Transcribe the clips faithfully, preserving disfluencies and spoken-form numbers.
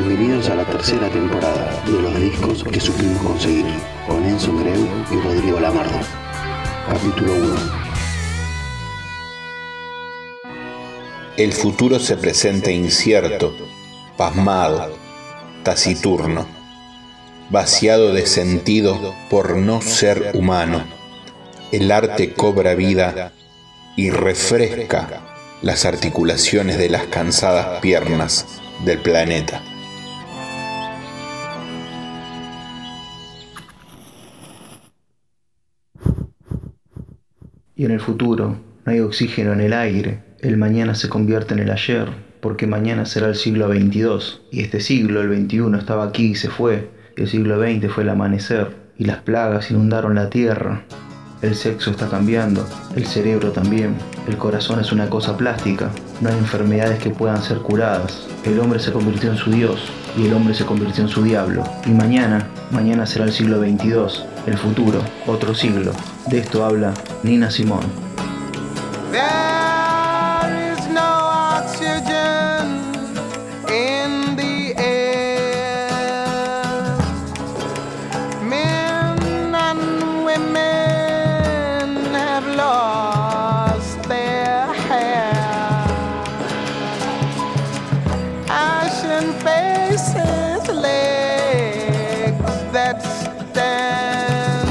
Bienvenidos a la tercera temporada de los discos que supimos conseguir, con Enzo Greu y Rodrigo Lamardo. Capítulo uno. El futuro se presenta incierto, pasmado, taciturno, vaciado de sentido por no ser humano. El arte cobra vida y refresca las articulaciones de las cansadas piernas del planeta. Y en el futuro no hay oxígeno en el aire, el mañana se convierte en el ayer, porque mañana será el siglo veintidós, y este siglo, el veintiuno, estaba aquí y se fue, y el siglo veinte fue el amanecer, y las plagas inundaron la tierra. El sexo está cambiando, el cerebro también, el corazón es una cosa plástica, no hay enfermedades que puedan ser curadas, el hombre se convirtió en su Dios, y el hombre se convirtió en su diablo, y mañana, mañana será el siglo veintidós, el futuro, otro siglo. De esto habla Nina Simone. There is no oxygen in the air. Men and women have lost their hair. Ashen faces, legs that stand,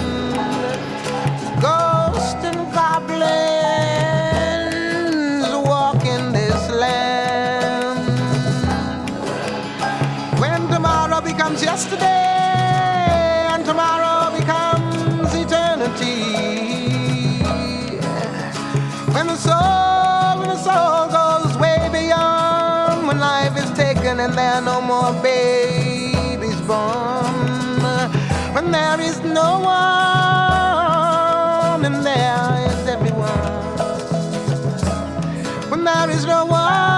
ghosts and goblins walk in this land. When tomorrow becomes yesterday and tomorrow becomes eternity, when the soul, when the soul goes way beyond, when life is taken and there are no more babies born, when there is no one and there is everyone, when there is no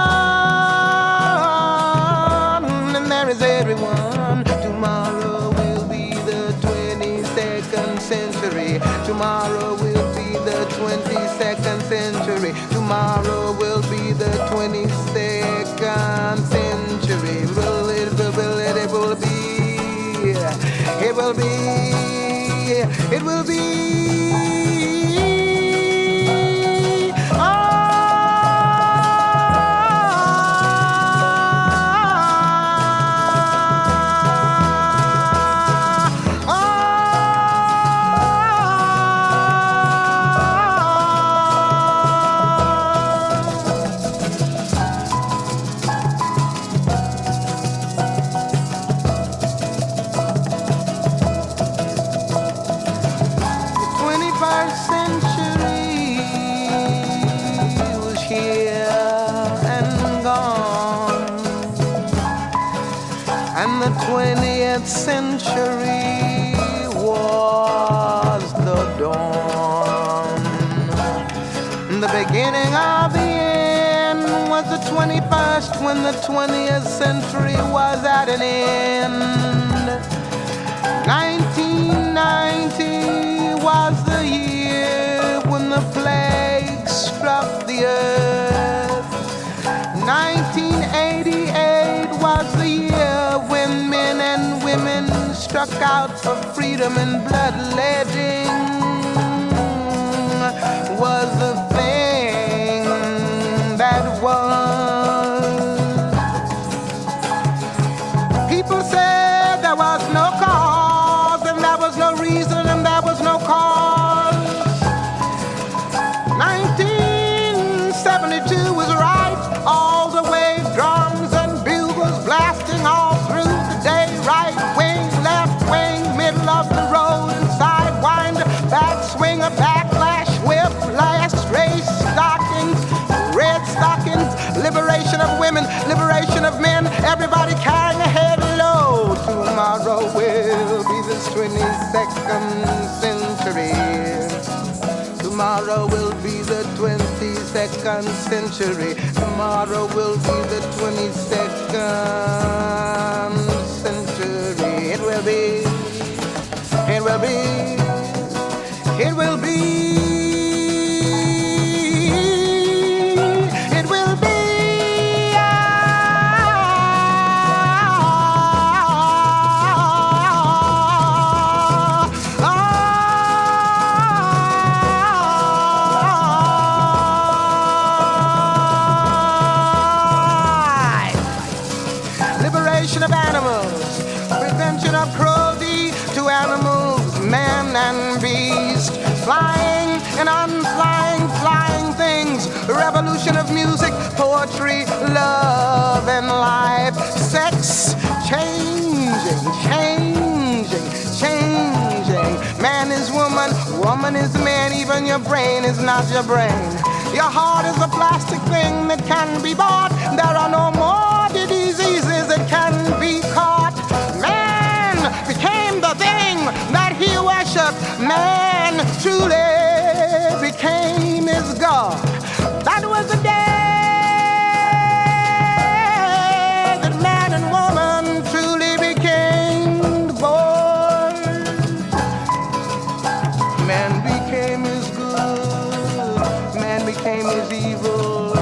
one and there is everyone, tomorrow will be the twenty-second century, tomorrow will be the twenty-second century, tomorrow will be the twenty-second century, will it, will it, it will be, it will be, it will be. twentieth century was the dawn. The beginning of the end was the twenty-first, when the twentieth century was at an end. nineteen ninety was the year when the plague struck the earth. nineteen eighty-eight was the year when men and women struck out for freedom, and bloodletting was the thing that was. People said there was no cause, and there was no reason, and there was no cause. nineteen seventy-two was right all the way, drums and bugles blasting all through the day. Right wing, left wing, middle of the road, and sidewinder, backswinger, backlash, whiplash, race stockings, red stockings, liberation of women, liberation of men, everybody carrying a heavy load. Tomorrow will be the twenty-second century. Tomorrow will be the twenty-second century. Tomorrow will be the twenty-second century. It will be, it will be, it will be. It will be. Ah, to animals, man and beast, flying and unflying, flying things, revolution of music, poetry, love and life, sex, changing, changing, changing. Man is woman, woman is man, even your brain is not your brain. Your heart is a plastic thing that can be bought. There are no more diseases that can be caught. Man became the thing that he worshipped. Man truly became his God. That was the day that man and woman truly became born. Man became his good, man became his evil,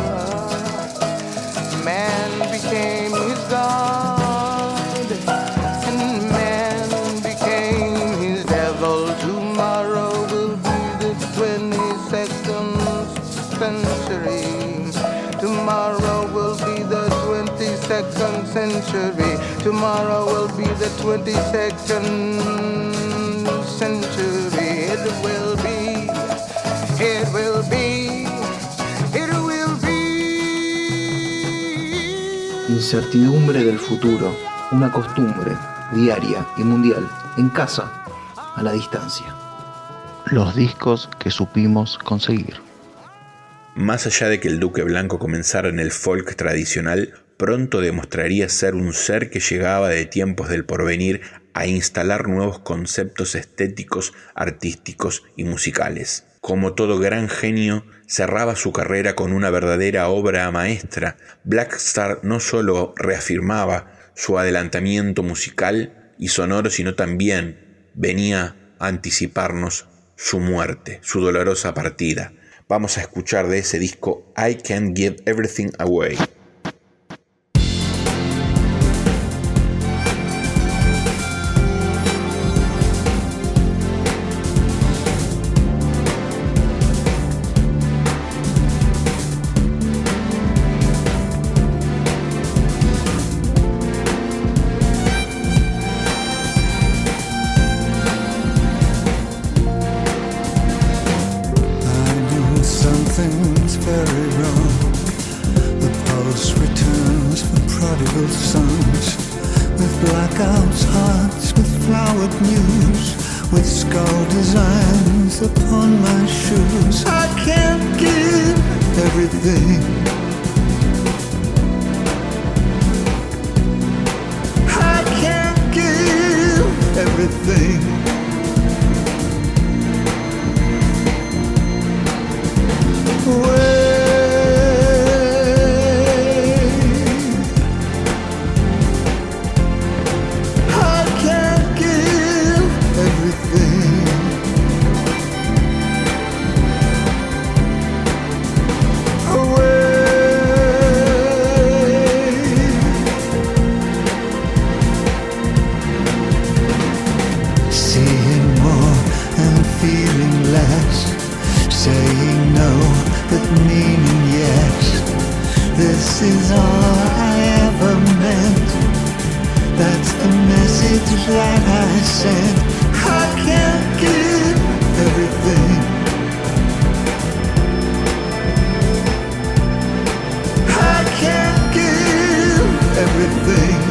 man became his God, and man became his devil. Tomorrow will be the twenty-second century. Tomorrow will be the twenty-second century. Tomorrow will be the twenty-second century. It will be, it will be, it will be. Incertidumbre del futuro, una costumbre diaria y mundial, en casa, a la distancia. Los discos que supimos conseguir. Más allá de que el Duque Blanco comenzara en el folk tradicional, pronto demostraría ser un ser que llegaba de tiempos del porvenir a instalar nuevos conceptos estéticos, artísticos y musicales. Como todo gran genio, cerraba su carrera con una verdadera obra maestra. Black Star no solo reafirmaba su adelantamiento musical y sonoro, sino también venía a anticiparnos su muerte, su dolorosa partida. Vamos a escuchar de ese disco I Can't Give Everything Away. Something's very wrong. The pulse returns for prodigal sons, with blackouts, hearts, with flowered news, with skull designs upon my shoes. I can't give everything. I can't give everything. Saying no, but meaning yes. This is all I ever meant. That's the message that I sent. I can't give everything. I can't give everything.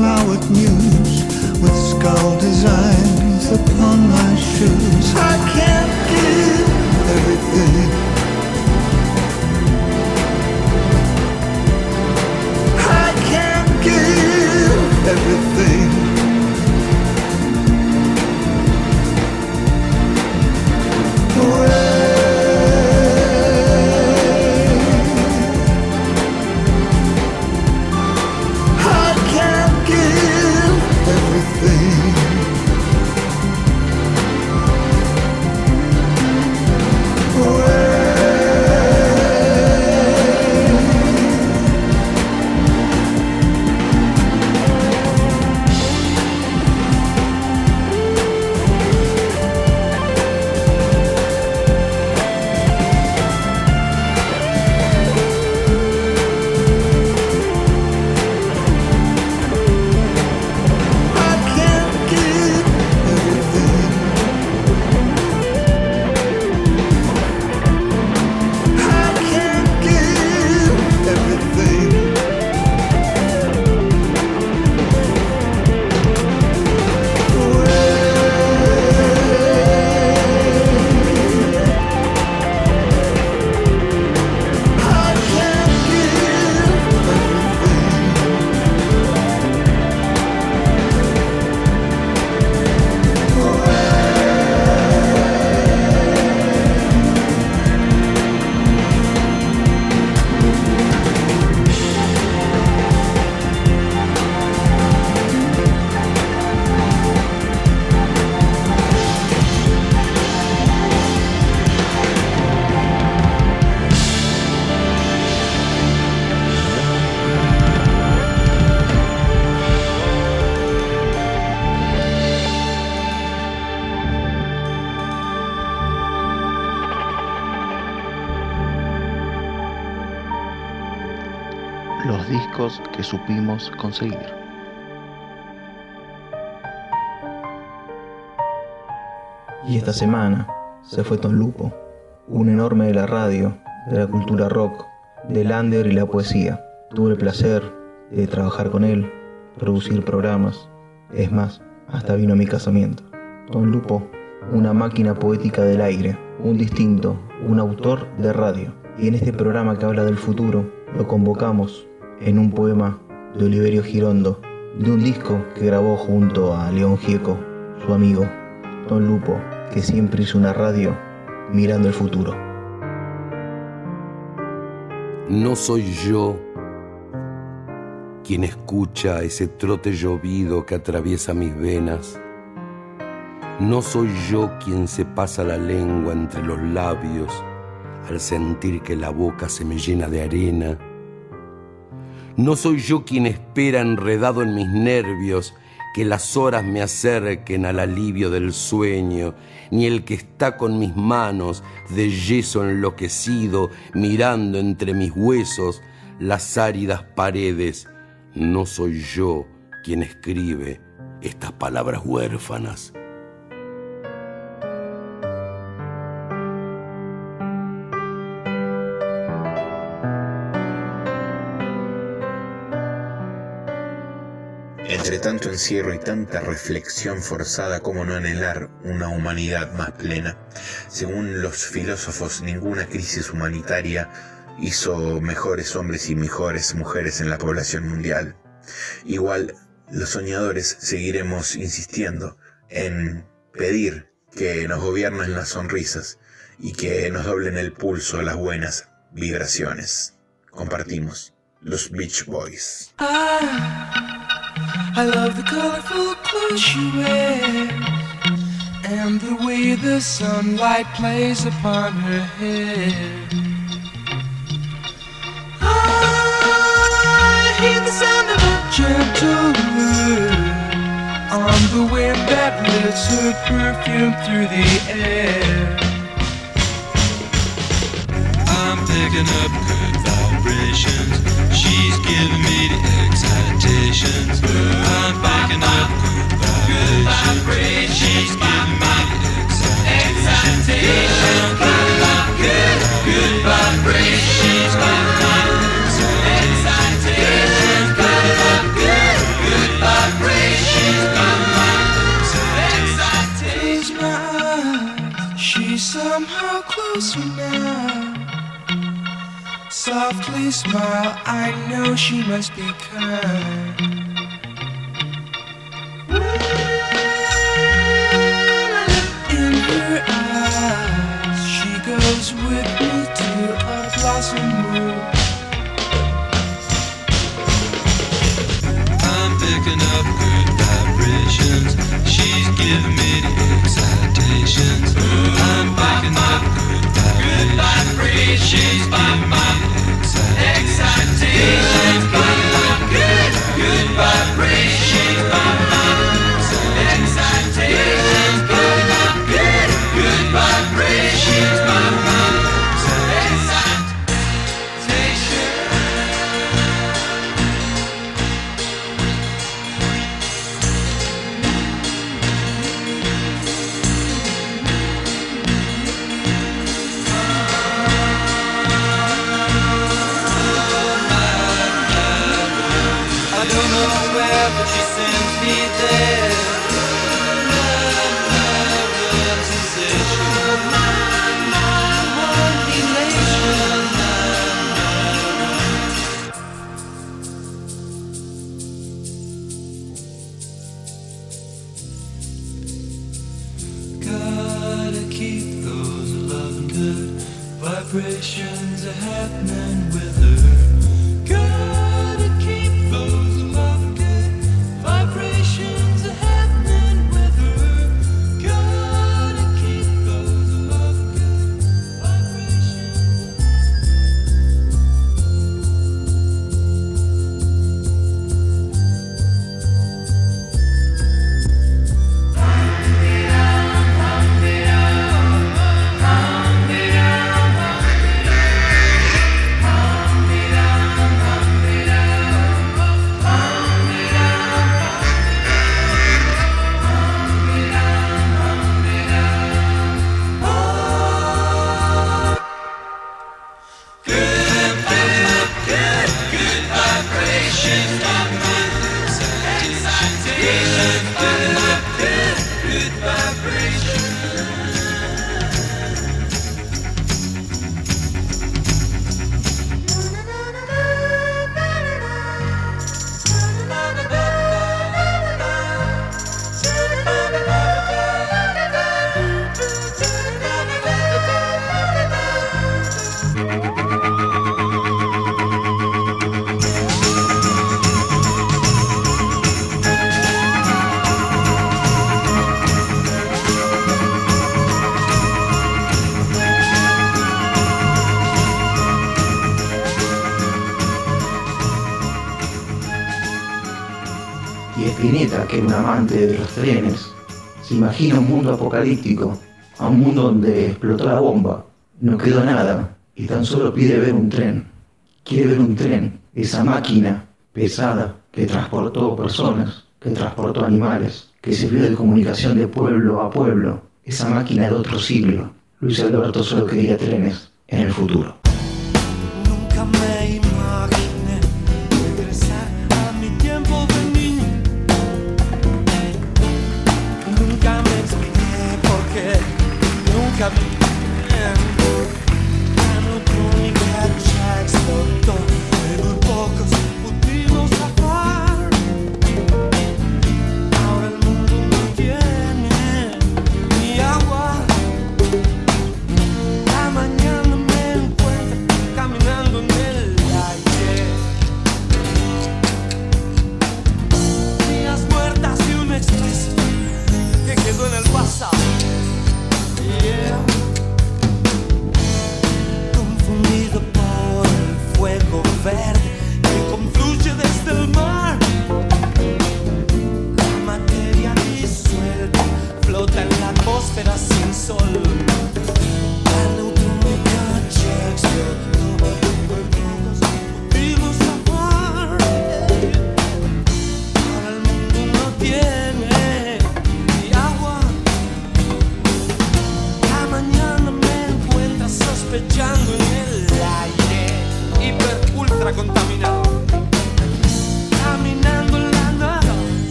flowered muse with skull designs upon my shoes. I can't give everything. I can't give everything. Away. Los discos que supimos conseguir. Y esta semana se fue Tom Lupo, un enorme de la radio, de la cultura rock, del under y la poesía. Tuve el placer de trabajar con él, producir programas, es más, hasta vino a mi casamiento. Tom Lupo, una máquina poética del aire, un distinto, un autor de radio. Y en este programa que habla del futuro, lo convocamos en un poema de Oliverio Girondo, de un disco que grabó junto a León Gieco, su amigo, Tom Lupo, que siempre hizo una radio mirando el futuro. No soy yo quien escucha ese trote llovido que atraviesa mis venas. No soy yo quien se pasa la lengua entre los labios al sentir que la boca se me llena de arena. No soy yo quien espera enredado en mis nervios que las horas me acerquen al alivio del sueño, ni el que está con mis manos de yeso enloquecido mirando entre mis huesos las áridas paredes. No soy yo quien escribe estas palabras huérfanas. Entre tanto encierro y tanta reflexión forzada, ¿cómo no anhelar una humanidad más plena? Según los filósofos, ninguna crisis humanitaria hizo mejores hombres y mejores mujeres en la población mundial. Igual, los soñadores seguiremos insistiendo en pedir que nos gobiernen las sonrisas y que nos doblen el pulso a las buenas vibraciones. Compartimos los Beach Boys. Ah. I love the colorful clothes she wears and the way the sunlight plays upon her hair. I hear the sound of a gentle word on the wind that lifts her perfume through the air. I'm picking up good vibrations. She's giving me the excitations. I'm picking up good vibrations. She's giving me the excitations. I'm good, good vibrations. She's giving me the excitations. Good, good, good vibrations. softly smile. I know she must be kind. In her eyes, she goes with me to a blossom room. I'm picking up good vibrations. She's giving me the excitations. I'm picking up good vibrations. She's giving me the excitations. Good, good vibrations. Excitations. Good, good vibrations. But she sends me there. Love, love, love, sensation. My, my, one elation. Gotta keep those loving good vibrations are happening with her. Gotta keep those loving good vibrations are happening with her. Gotta keep those loving good vibrations. Y Spinetta, que era un amante de los trenes, se imagina un mundo apocalíptico, a un mundo donde explotó la bomba, no quedó nada, y tan solo pide ver un tren. Quiere ver un tren, esa máquina pesada que transportó personas, que transportó animales, que sirvió de comunicación de pueblo a pueblo, esa máquina de otro siglo. Luis Alberto solo quería trenes en el futuro. Nunca me imaginé regresar a mi tiempo de niño. Nunca me expliqué por qué. Nunca vi bien. Anatómica ya explotó, pero muy pocos pudimos zafar. Ahora el mundo no tiene ni agua. La mañana me encuentro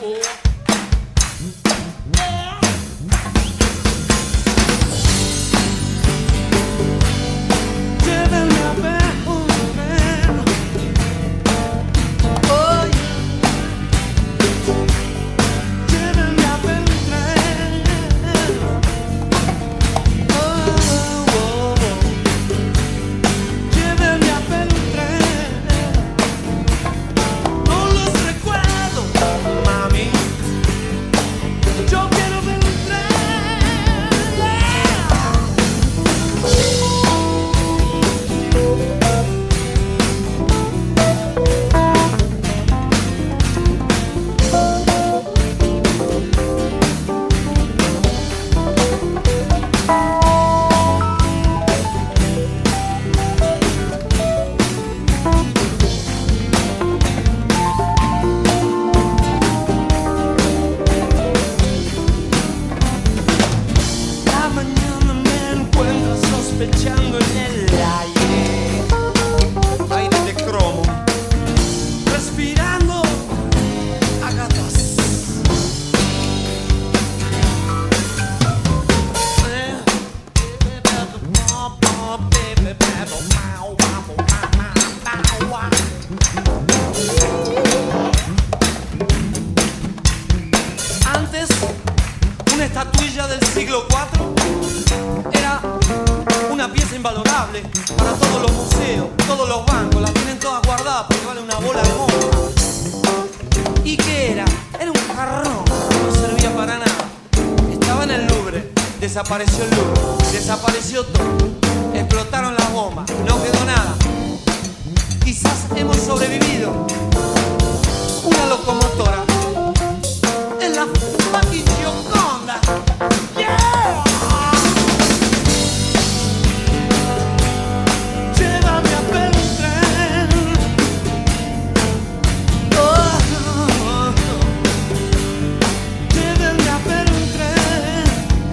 Desapareció el Louvre, desapareció todo, explotaron las bombas, no quedó nada. Quizás hemos sobrevivido una locomotora en la fucking Gioconda. Yeah. Llévame a ver un tren. Oh, oh, oh. Llévame a ver un tren.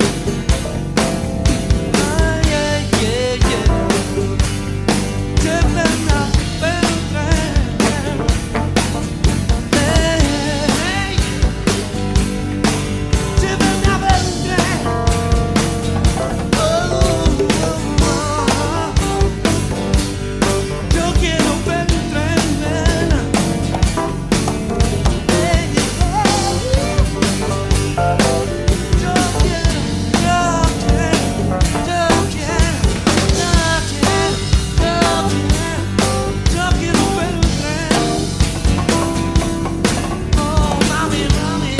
Ay, ay, yeah, yeah. Llévame a ver un tren. Hey, hey. Llévame a ver un tren. Oh, oh, oh. Yo quiero ver un tren, nena. Hey, hey. Yo quiero, yo quiero, yo quiero, yo quiero, yo quiero, yo quiero ver un tren. Oh, mami, mami.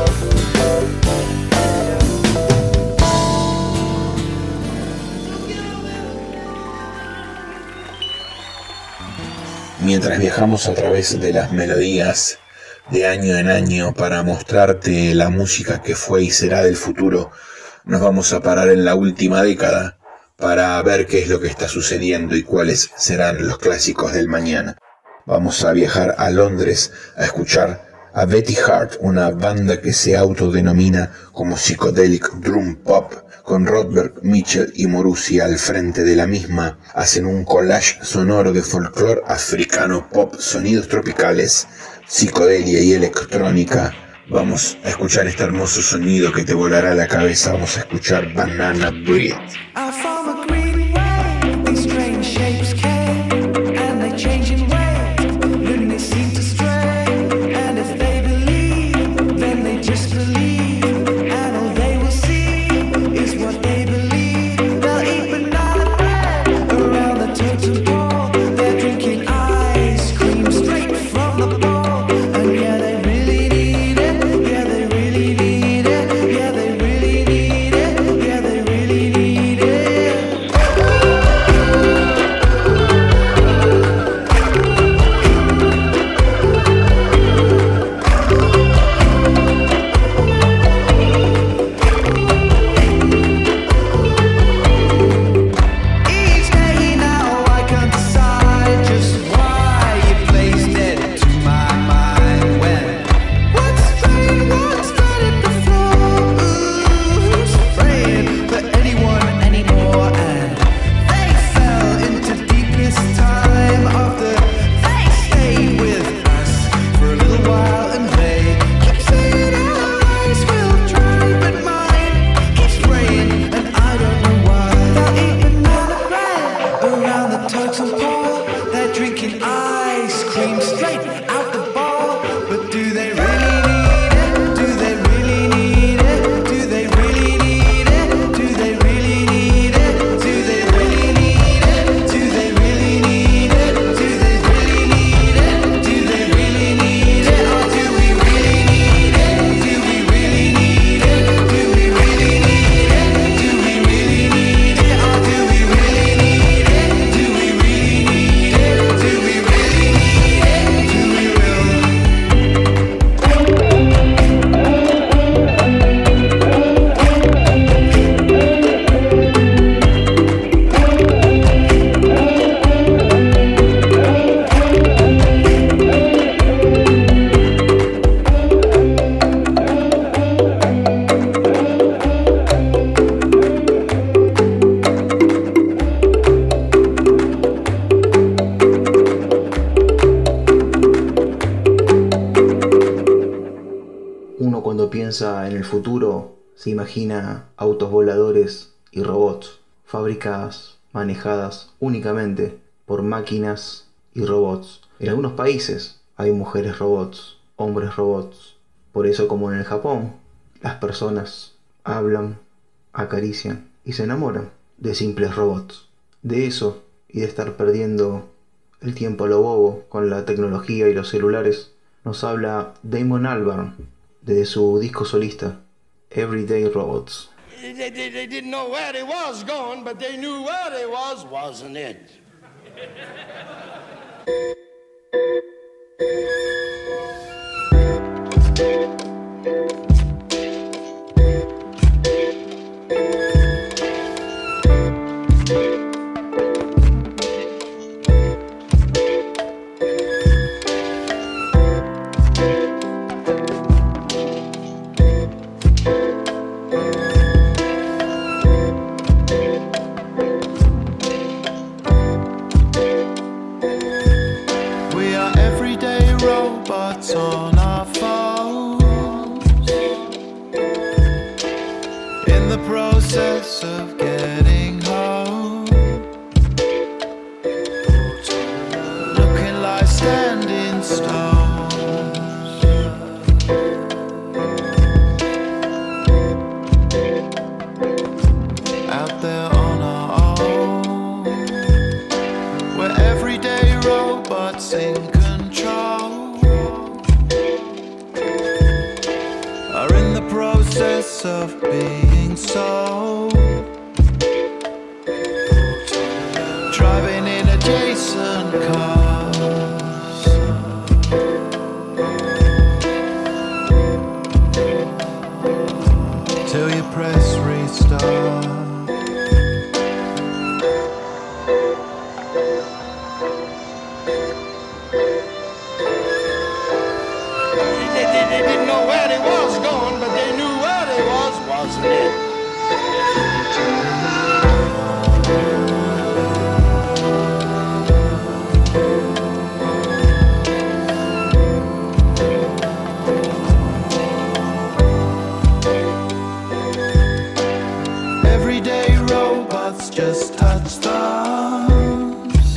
Mientras viajamos a través de las melodías de año en año para mostrarte la música que fue y será del futuro, nos vamos a parar en la última década para ver qué es lo que está sucediendo y cuáles serán los clásicos del mañana. Vamos a viajar a Londres a escuchar a Betty Hart, una banda que se autodenomina como Psychedelic Drum Pop, con Rodberg, Mitchell y Morusi al frente de la misma. Hacen un collage sonoro de folclore africano, pop, sonidos tropicales, psicodelia y electrónica. Vamos a escuchar este hermoso sonido que te volará la cabeza. Vamos a escuchar Banana Bread. I found a green way. These strange shapes came and they change in ways. Then they seem to stray. And if they believe, then they just believe. And all they will see is what they believe. They'll eat banana bread around the totem pole. They're drinking ice cream straight from the bowl. And yeah, they really need it. Yeah, they really need it. Yeah, they really need it. Yeah, they really need it. going straight out the ball. But do they really need it? Do they really need it? Do they really need it? Do they really need it? Do they really need it? Do they really need it? Do they really need it? Do they really need it? Or do we really need it? Do we really need it? Do we really need it? Do we really need it? Or do we really need it? Do we really need it? Do we really need it? Do we will? Uno cuando piensa en el futuro se imagina autos voladores y robots, fábricas manejadas únicamente por máquinas y robots. En algunos países hay mujeres robots, hombres robots. Por eso, como en el Japón, las personas hablan, acarician y se enamoran de simples robots. De eso y de estar perdiendo el tiempo a lo bobo con la tecnología y los celulares, nos habla Damon Albarn de su disco solista Everyday Robots. They, they, they didn't know where they was going, but they knew where they was, wasn't it? We are everyday robots on our phones, in the process of getting home, looking like standing stones. Out there on our own, we're everyday robots in control, are in the process of being sold, driving in adjacent cars, till you press restart. They, they, they didn't know where they was going, but they knew where they was, wasn't it? Everyday robots just touch thumbs,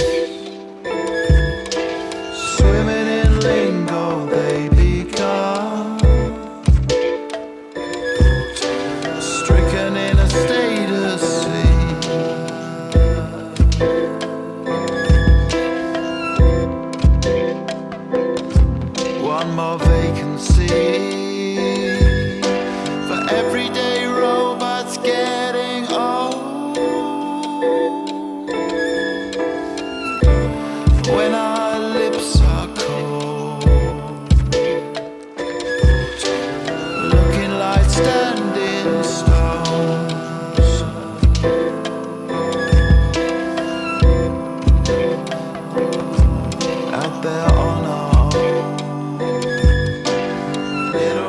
swimming in lingo they become, stricken in a status scene. One more vacancy for everyday robots getting old. When our lips are cold, looking like standing stones. Out there on our own, little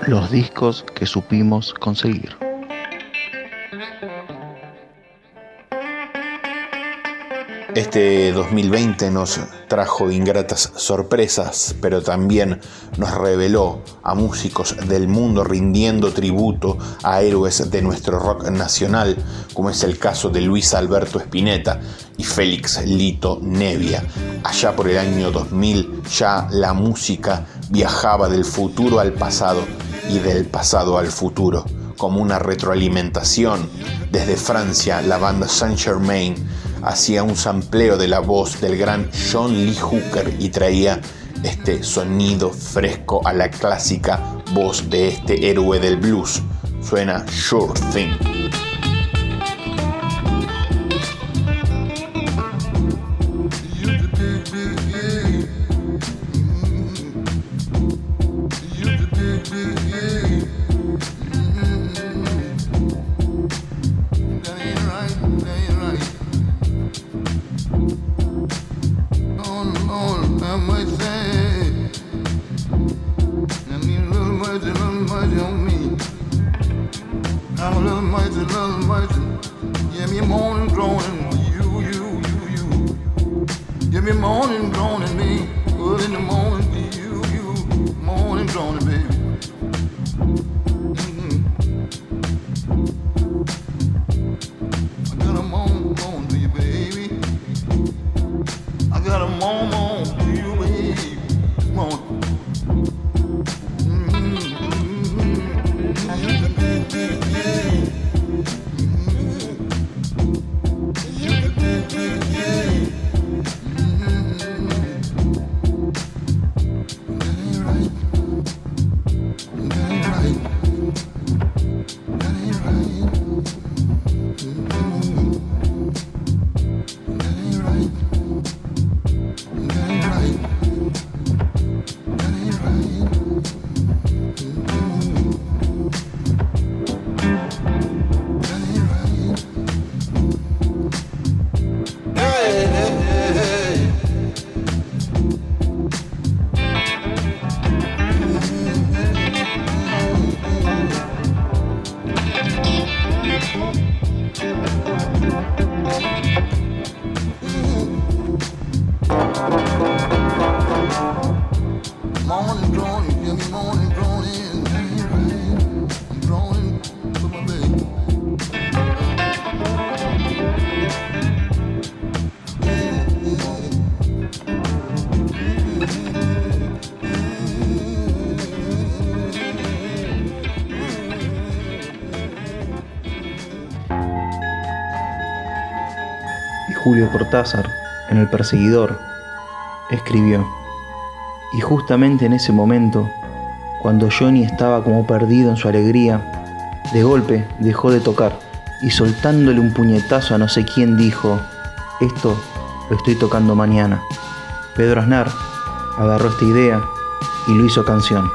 Los discos que supimos conseguir. Este dos mil veinte nos trajo ingratas sorpresas, pero también nos reveló a músicos del mundo rindiendo tributo a héroes de nuestro rock nacional, como es el caso de Luis Alberto Spinetta y Félix Lito Nevia. Allá por el año dos mil ya la música viajaba del futuro al pasado y del pasado al futuro, como una retroalimentación. Desde Francia, la banda Saint-Germain hacía un sampleo de la voz del gran John Lee Hooker y traía este sonido fresco a la clásica voz de este héroe del blues. Suena Sure Thing. Julio Cortázar, en El Perseguidor, escribió: y justamente en ese momento, cuando Johnny estaba como perdido en su alegría, de golpe dejó de tocar y soltándole un puñetazo a no sé quién dijo: esto lo estoy tocando mañana. Pedro Aznar agarró esta idea y lo hizo canción.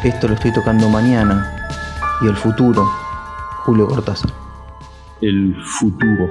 Esto lo estoy tocando mañana. Y el futuro, Julio Cortázar. El futuro.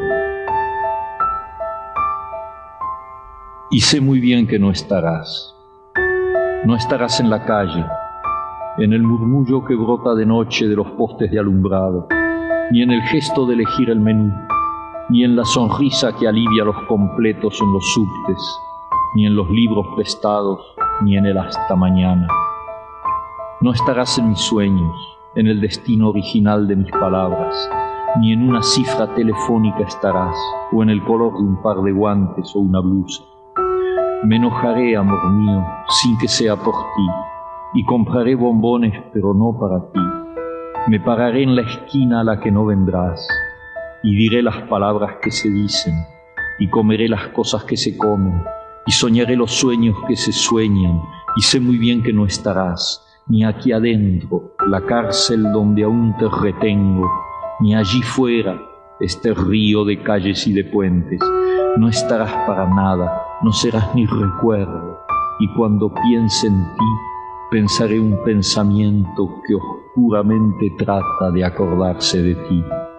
Y sé muy bien que no estarás. No estarás en la calle, en el murmullo que brota de noche de los postes de alumbrado, ni en el gesto de elegir el menú, ni en la sonrisa que alivia los completos en los subtes, ni en los libros prestados, ni en el hasta mañana. No estarás en mis sueños, en el destino original de mis palabras, ni en una cifra telefónica estarás, o en el color de un par de guantes o una blusa. Me enojaré, amor mío, sin que sea por ti, y compraré bombones, pero no para ti. Me pararé en la esquina a la que no vendrás, y diré las palabras que se dicen, y comeré las cosas que se comen, y soñaré los sueños que se sueñan, y sé muy bien que no estarás, ni aquí adentro, la cárcel donde aún te retengo, ni allí fuera, este río de calles y de puentes. No estarás para nada, no serás ni recuerdo, y cuando piense en ti, pensaré un pensamiento que oscuramente trata de acordarse de ti.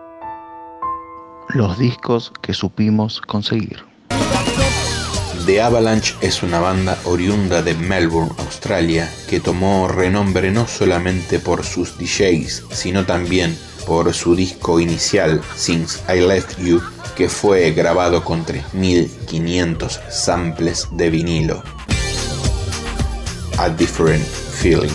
Los discos que supimos conseguir. The Avalanche es una banda oriunda de Melbourne, Australia, que tomó renombre no solamente por sus D Js, sino también por su disco inicial, Since I Left You, que fue grabado con tres mil quinientos samples de vinilo. A Different Feeling.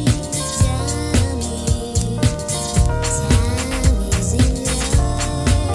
Time is in love.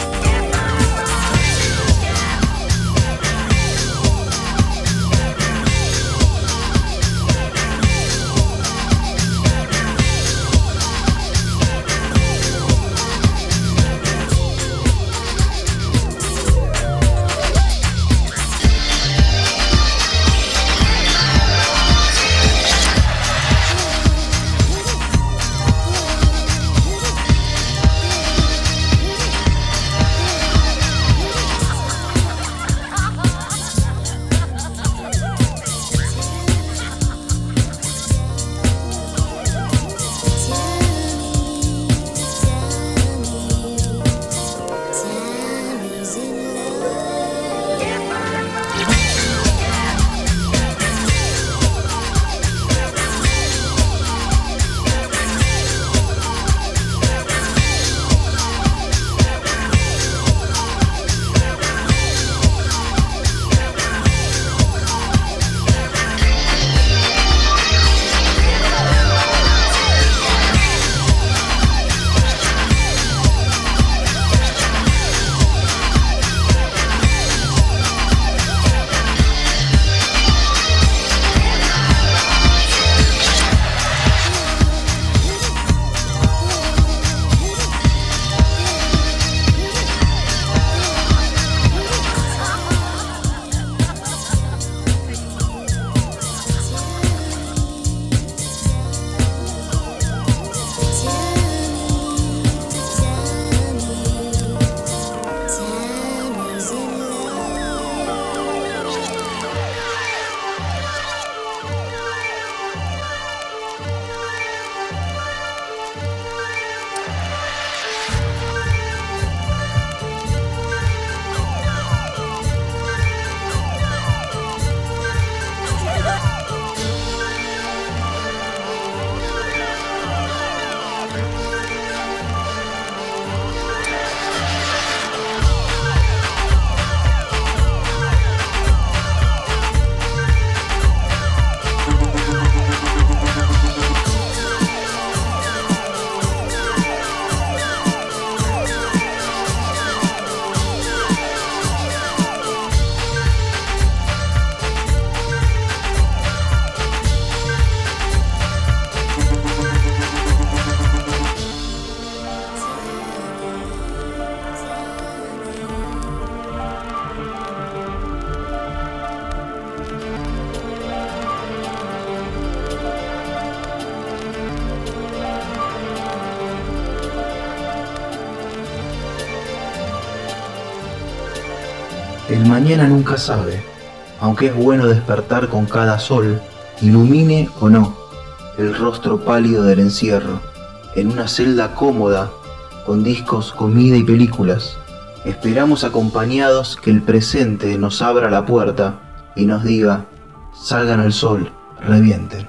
El mañana nunca sabe, aunque es bueno despertar con cada sol, ilumine o no el rostro pálido del encierro, en una celda cómoda, con discos, comida y películas. Esperamos acompañados que el presente nos abra la puerta y nos diga, salgan al sol, revienten.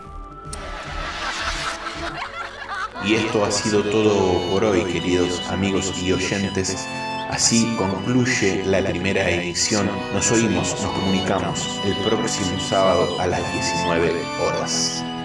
Y esto ha sido todo por hoy, queridos amigos y oyentes. Así concluye la primera edición. Nos oímos, nos comunicamos el próximo sábado a las diecinueve horas.